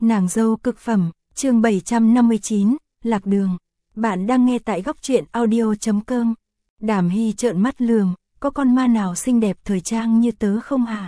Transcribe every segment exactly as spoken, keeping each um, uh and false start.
Nàng dâu cực phẩm, chương bảy trăm năm mươi chín, Lạc Đường. Bạn đang nghe tại góc truyện audio chấm com. Đàm Hy trợn mắt lườm, có con ma nào xinh đẹp thời trang như tớ không hả?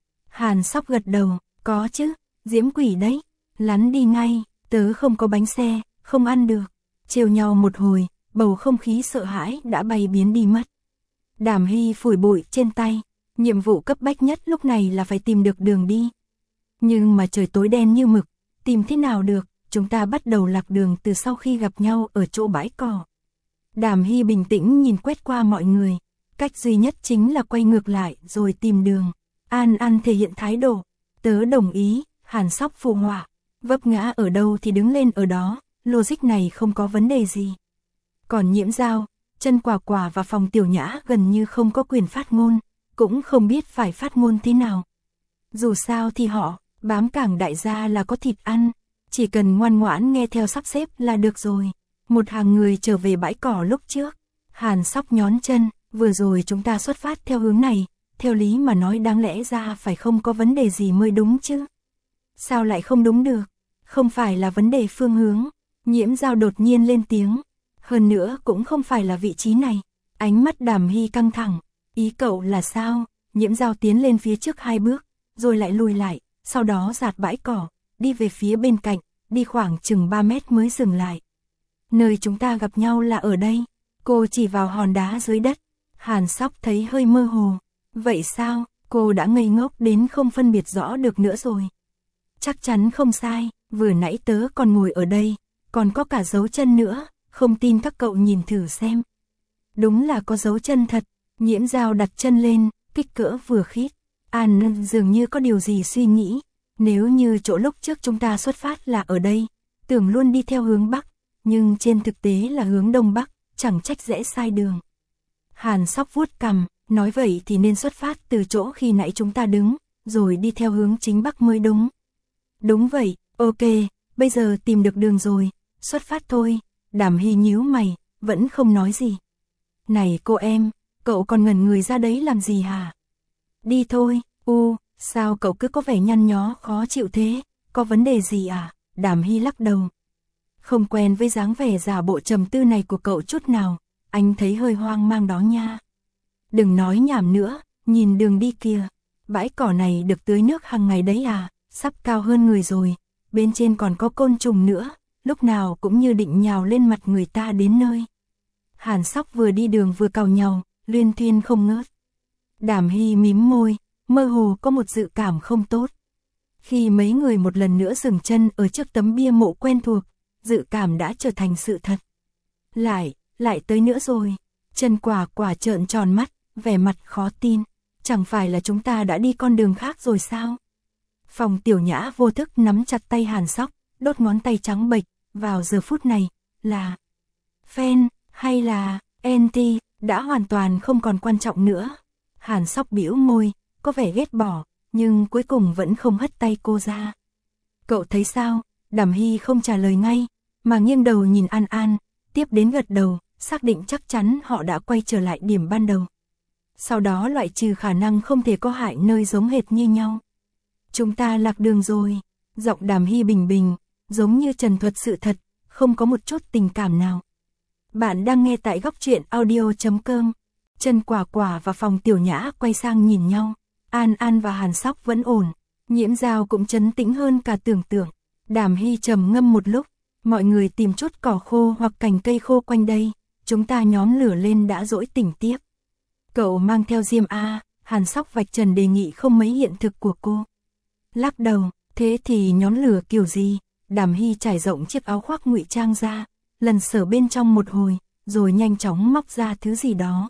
Hàn Sóc gật đầu, có chứ, diễm quỷ đấy, lắn đi ngay, tớ không có bánh xe, không ăn được. Trêu nhau một hồi, bầu không khí sợ hãi đã bay biến đi mất. Đàm Hy phủi bụi trên tay, nhiệm vụ cấp bách nhất lúc này là phải tìm được đường đi. Nhưng mà trời tối đen như mực, tìm thế nào được, chúng ta bắt đầu lạc đường từ sau khi gặp nhau ở chỗ bãi cỏ. Đàm Hy bình tĩnh nhìn quét qua mọi người, cách duy nhất chính là quay ngược lại rồi tìm đường. An An thể hiện thái độ, tớ đồng ý, Hàn Sóc phụ họa, vấp ngã ở đâu thì đứng lên ở đó, logic này không có vấn đề gì. Còn Nhiễm Dao, Chân Quả Quả và Phòng Tiểu Nhã gần như không có quyền phát ngôn, cũng không biết phải phát ngôn thế nào. Dù sao thì họ, bám cảng đại gia là có thịt ăn, chỉ cần ngoan ngoãn nghe theo sắp xếp là được rồi. Một hàng người trở về bãi cỏ lúc trước, Hàn Sóc nhón chân, vừa rồi chúng ta xuất phát theo hướng này, theo lý mà nói đáng lẽ ra phải không có vấn đề gì mới đúng chứ. Sao lại không đúng được? Không phải là vấn đề phương hướng. Nhiễm Dao đột nhiên lên tiếng, hơn nữa cũng không phải là vị trí này. Ánh mắt Đàm Hy căng thẳng, ý cậu là sao? Nhiễm Dao tiến lên phía trước hai bước, rồi lại lùi lại, sau đó dạt bãi cỏ, đi về phía bên cạnh, đi khoảng chừng ba mét mới dừng lại. Nơi chúng ta gặp nhau là ở đây, cô chỉ vào hòn đá dưới đất. Hàn Sóc thấy hơi mơ hồ, vậy sao, cô đã ngây ngốc đến không phân biệt rõ được nữa rồi. Chắc chắn không sai, vừa nãy tớ còn ngồi ở đây, còn có cả dấu chân nữa, không tin các cậu nhìn thử xem. Đúng là có dấu chân thật. Nhiễm Dao đặt chân lên, kích cỡ vừa khít. An dường như có điều gì suy nghĩ, nếu như chỗ lúc trước chúng ta xuất phát là ở đây, tưởng luôn đi theo hướng Bắc, nhưng trên thực tế là hướng Đông Bắc, chẳng trách dễ sai đường. Hàn Sóc vuốt cằm, nói vậy thì nên xuất phát từ chỗ khi nãy chúng ta đứng, rồi đi theo hướng chính Bắc mới đúng. Đúng vậy, ok, bây giờ tìm được đường rồi, xuất phát thôi. Đàm Hy nhíu mày, vẫn không nói gì. Này cô em, cậu còn ngẩn người ra đấy làm gì hả? Đi thôi. U, sao cậu cứ có vẻ nhăn nhó khó chịu thế, có vấn đề gì à? Đàm Hy lắc đầu. Không quen với dáng vẻ giả bộ trầm tư này của cậu chút nào, anh thấy hơi hoang mang đó nha. Đừng nói nhảm nữa, nhìn đường đi kìa, bãi cỏ này được tưới nước hàng ngày đấy à, sắp cao hơn người rồi, bên trên còn có côn trùng nữa, lúc nào cũng như định nhào lên mặt người ta đến nơi. Hàn Sóc vừa đi đường vừa càu nhàu, luyên thuyên không ngớt. Đàm Hy mím môi, mơ hồ có một dự cảm không tốt. Khi mấy người một lần nữa dừng chân ở trước tấm bia mộ quen thuộc, dự cảm đã trở thành sự thật. Lại, lại tới nữa rồi. Chân Quả Quả trợn tròn mắt, vẻ mặt khó tin. Chẳng phải là chúng ta đã đi con đường khác rồi sao? Phòng Tiểu Nhã vô thức nắm chặt tay Hàn Sóc, đốt ngón tay trắng bệch, vào giờ phút này, là fan, hay là anti, đã hoàn toàn không còn quan trọng nữa. Hàn Sóc bĩu môi, có vẻ ghét bỏ, nhưng cuối cùng vẫn không hất tay cô ra. Cậu thấy sao? Đàm Hy không trả lời ngay, mà nghiêng đầu nhìn An An, tiếp đến gật đầu, xác định chắc chắn họ đã quay trở lại điểm ban đầu. Sau đó loại trừ khả năng không thể có hại nơi giống hệt như nhau. Chúng ta lạc đường rồi. Giọng Đàm Hy bình bình, giống như trần thuật sự thật, không có một chút tình cảm nào. Bạn đang nghe tại góc truyện audio chấm com. Chân Quả Quả và Phòng Tiểu Nhã quay sang nhìn nhau. An An và Hàn Sóc vẫn ổn. Nhiễm Dao cũng trấn tĩnh hơn cả tưởng tượng. Đàm Hy trầm ngâm một lúc. Mọi người tìm chút cỏ khô hoặc cành cây khô quanh đây. Chúng ta nhóm lửa lên đã dỗi tỉnh tiếp. Cậu mang theo diêm A. Hàn Sóc vạch trần đề nghị không mấy hiện thực của cô. Lắc đầu, thế thì nhóm lửa kiểu gì? Đàm Hy trải rộng chiếc áo khoác ngụy trang ra, lần sở bên trong một hồi, rồi nhanh chóng móc ra thứ gì đó.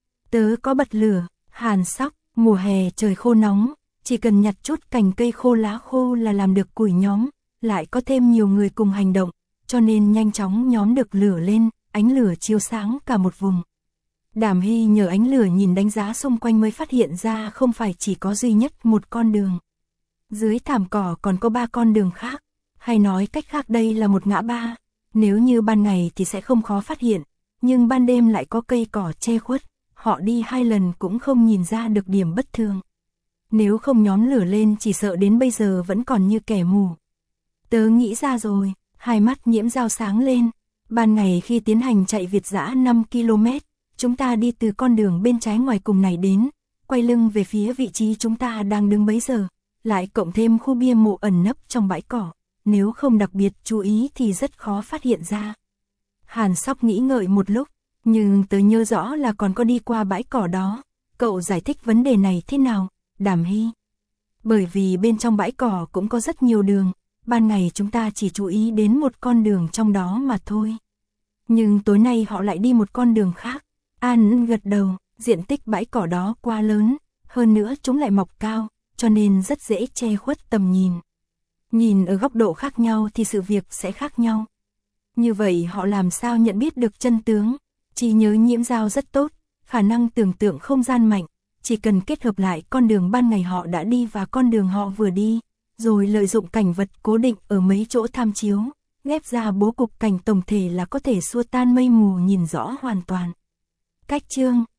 Tớ có bật lửa. Hàn Sóc, mùa hè trời khô nóng, chỉ cần nhặt chút cành cây khô lá khô là làm được củi nhóm, lại có thêm nhiều người cùng hành động, cho nên nhanh chóng nhóm được lửa lên, ánh lửa chiếu sáng cả một vùng. Đàm Hy nhờ ánh lửa nhìn đánh giá xung quanh mới phát hiện ra không phải chỉ có duy nhất một con đường. Dưới thảm cỏ còn có ba con đường khác, hay nói cách khác đây là một ngã ba. Nếu như ban ngày thì sẽ không khó phát hiện, nhưng ban đêm lại có cây cỏ che khuất, họ đi hai lần cũng không nhìn ra được điểm bất thường. Nếu không nhóm lửa lên chỉ sợ đến bây giờ vẫn còn như kẻ mù. Tớ nghĩ ra rồi, hai mắt Nhiễm Dao sáng lên. Ban ngày khi tiến hành chạy Việt dã năm ki lô mét, chúng ta đi từ con đường bên trái ngoài cùng này đến, quay lưng về phía vị trí chúng ta đang đứng bấy giờ, lại cộng thêm khu bia mộ ẩn nấp trong bãi cỏ, nếu không đặc biệt chú ý thì rất khó phát hiện ra. Hàn Sóc nghĩ ngợi một lúc, nhưng tớ nhớ rõ là còn có đi qua bãi cỏ đó. Cậu giải thích vấn đề này thế nào, Đàm Hy? Bởi vì bên trong bãi cỏ cũng có rất nhiều đường, ban ngày chúng ta chỉ chú ý đến một con đường trong đó mà thôi. Nhưng tối nay họ lại đi một con đường khác. An gật đầu, diện tích bãi cỏ đó quá lớn, hơn nữa chúng lại mọc cao, cho nên rất dễ che khuất tầm nhìn. Nhìn ở góc độ khác nhau thì sự việc sẽ khác nhau. Như vậy họ làm sao nhận biết được chân tướng? Trí nhớ Nhiễm Dao rất tốt, khả năng tưởng tượng không gian mạnh, chỉ cần kết hợp lại con đường ban ngày họ đã đi và con đường họ vừa đi, rồi lợi dụng cảnh vật cố định ở mấy chỗ tham chiếu, ghép ra bố cục cảnh tổng thể là có thể xua tan mây mù nhìn rõ hoàn toàn. Cách chương